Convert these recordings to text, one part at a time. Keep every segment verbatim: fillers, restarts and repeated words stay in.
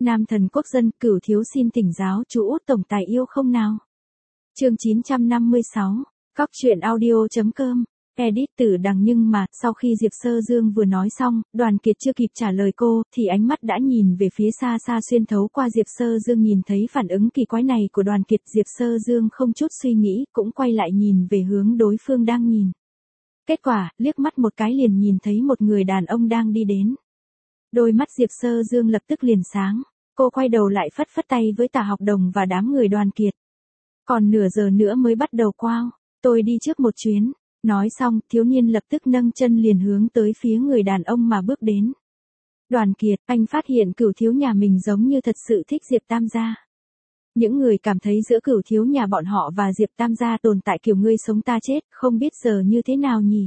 Nam thần quốc dân, Cửu thiếu xin thỉnh giáo chú út tổng tài yêu không nào? Chương chín trăm năm mươi sáu, Cóc truyện audio.com, edit từ đằng nhưng mà, sau khi Diệp Sơ Dương vừa nói xong, Đoàn Kiệt chưa kịp trả lời cô, thì ánh mắt đã nhìn về phía xa xa xuyên thấu qua Diệp Sơ Dương nhìn thấy phản ứng kỳ quái này của Đoàn Kiệt. Diệp Sơ Dương không chút suy nghĩ, cũng quay lại nhìn về hướng đối phương đang nhìn. Kết quả, liếc mắt một cái liền nhìn thấy một người đàn ông đang đi đến. Đôi mắt Diệp Sơ Dương lập tức liền sáng, cô quay đầu lại phất phất tay với Tả Học Đồng và đám người Đoàn Kiệt. Còn nửa giờ nữa mới bắt đầu quao, tôi đi trước một chuyến. Nói xong, thiếu niên lập tức nâng chân liền hướng tới phía người đàn ông mà bước đến. Đoàn Kiệt, anh phát hiện Cửu thiếu nhà mình giống như thật sự thích Diệp Tam gia. Những người cảm thấy giữa Cửu thiếu nhà bọn họ và Diệp Tam gia tồn tại kiểu ngươi sống ta chết, không biết giờ như thế nào nhỉ?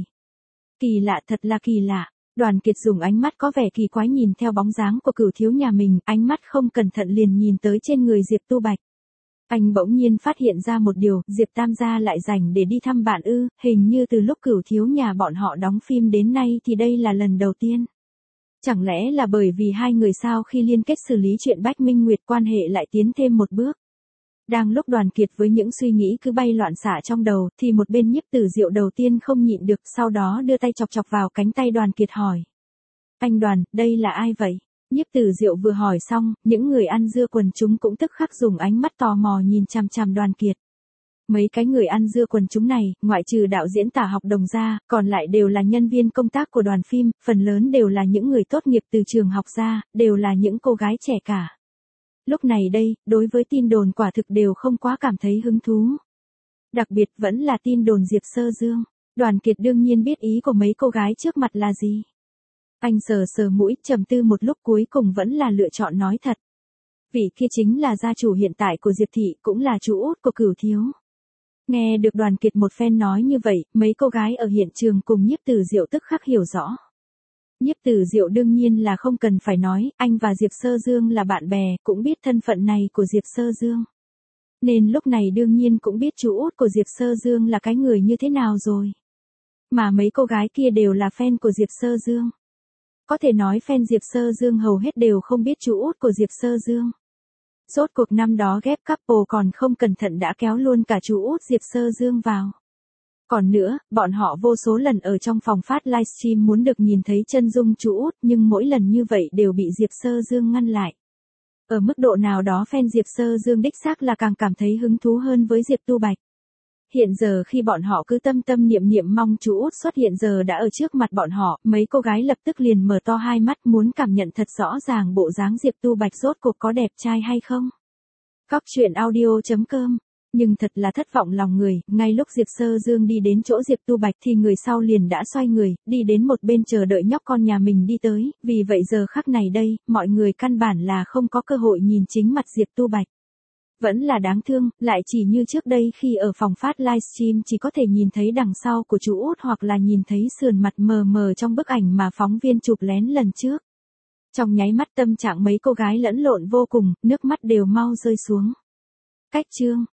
Kỳ lạ, thật là kỳ lạ. Đoàn Kiệt dùng ánh mắt có vẻ kỳ quái nhìn theo bóng dáng của Cửu thiếu nhà mình, ánh mắt không cẩn thận liền nhìn tới trên người Diệp Tu Bạch. Anh bỗng nhiên phát hiện ra một điều, Diệp Tam gia lại rảnh để đi thăm bạn ư, hình như từ lúc Cửu thiếu nhà bọn họ đóng phim đến nay thì đây là lần đầu tiên. Chẳng lẽ là bởi vì hai người sau khi liên kết xử lý chuyện Bách Minh Nguyệt quan hệ lại tiến thêm một bước. Đang lúc Đoàn Kiệt với những suy nghĩ cứ bay loạn xạ trong đầu, thì một bên Nhiếp Tử Diệu đầu tiên không nhịn được, sau đó đưa tay chọc chọc vào cánh tay Đoàn Kiệt hỏi. Anh Đoàn, đây là ai vậy? Nhiếp Tử Diệu vừa hỏi xong, những người ăn dưa quần chúng cũng tức khắc dùng ánh mắt tò mò nhìn chằm chằm Đoàn Kiệt. Mấy cái người ăn dưa quần chúng này, ngoại trừ đạo diễn Tả Học Đồng ra, còn lại đều là nhân viên công tác của đoàn phim, phần lớn đều là những người tốt nghiệp từ trường học ra, đều là những cô gái trẻ cả. Lúc này đây, đối với tin đồn quả thực đều không quá cảm thấy hứng thú. Đặc biệt vẫn là tin đồn Diệp Sơ Dương. Đoàn Kiệt đương nhiên biết ý của mấy cô gái trước mặt là gì. Anh sờ sờ mũi, trầm tư một lúc cuối cùng vẫn là lựa chọn nói thật. Vị kia chính là gia chủ hiện tại của Diệp Thị, cũng là chú út của Cửu thiếu. Nghe được Đoàn Kiệt một phen nói như vậy, mấy cô gái ở hiện trường cùng Nhiếp Tử Diệu tức khắc hiểu rõ. Nhiếp Tử Diệu đương nhiên là không cần phải nói, anh và Diệp Sơ Dương là bạn bè, cũng biết thân phận này của Diệp Sơ Dương. Nên lúc này đương nhiên cũng biết chú út của Diệp Sơ Dương là cái người như thế nào rồi. Mà mấy cô gái kia đều là fan của Diệp Sơ Dương. Có thể nói fan Diệp Sơ Dương hầu hết đều không biết chú út của Diệp Sơ Dương. Rốt cuộc năm đó ghép couple còn không cẩn thận đã kéo luôn cả chú út Diệp Sơ Dương vào. Còn nữa, bọn họ vô số lần ở trong phòng phát livestream muốn được nhìn thấy chân dung chú út, nhưng mỗi lần như vậy đều bị Diệp Sơ Dương ngăn lại. Ở mức độ nào đó fan Diệp Sơ Dương đích xác là càng cảm thấy hứng thú hơn với Diệp Tu Bạch. Hiện giờ khi bọn họ cứ tâm tâm niệm niệm mong chú út xuất hiện giờ đã ở trước mặt bọn họ, mấy cô gái lập tức liền mở to hai mắt muốn cảm nhận thật rõ ràng bộ dáng Diệp Tu Bạch rốt cuộc có đẹp trai hay không. Cóc truyện audio.com. Nhưng thật là thất vọng lòng người, ngay lúc Diệp Sơ Dương đi đến chỗ Diệp Tu Bạch thì người sau liền đã xoay người, đi đến một bên chờ đợi nhóc con nhà mình đi tới, vì vậy giờ khắc này đây, mọi người căn bản là không có cơ hội nhìn chính mặt Diệp Tu Bạch. Vẫn là đáng thương, lại chỉ như trước đây khi ở phòng phát livestream chỉ có thể nhìn thấy đằng sau của chú út hoặc là nhìn thấy sườn mặt mờ mờ trong bức ảnh mà phóng viên chụp lén lần trước. Trong nháy mắt tâm trạng mấy cô gái lẫn lộn vô cùng, nước mắt đều mau rơi xuống. Cách chương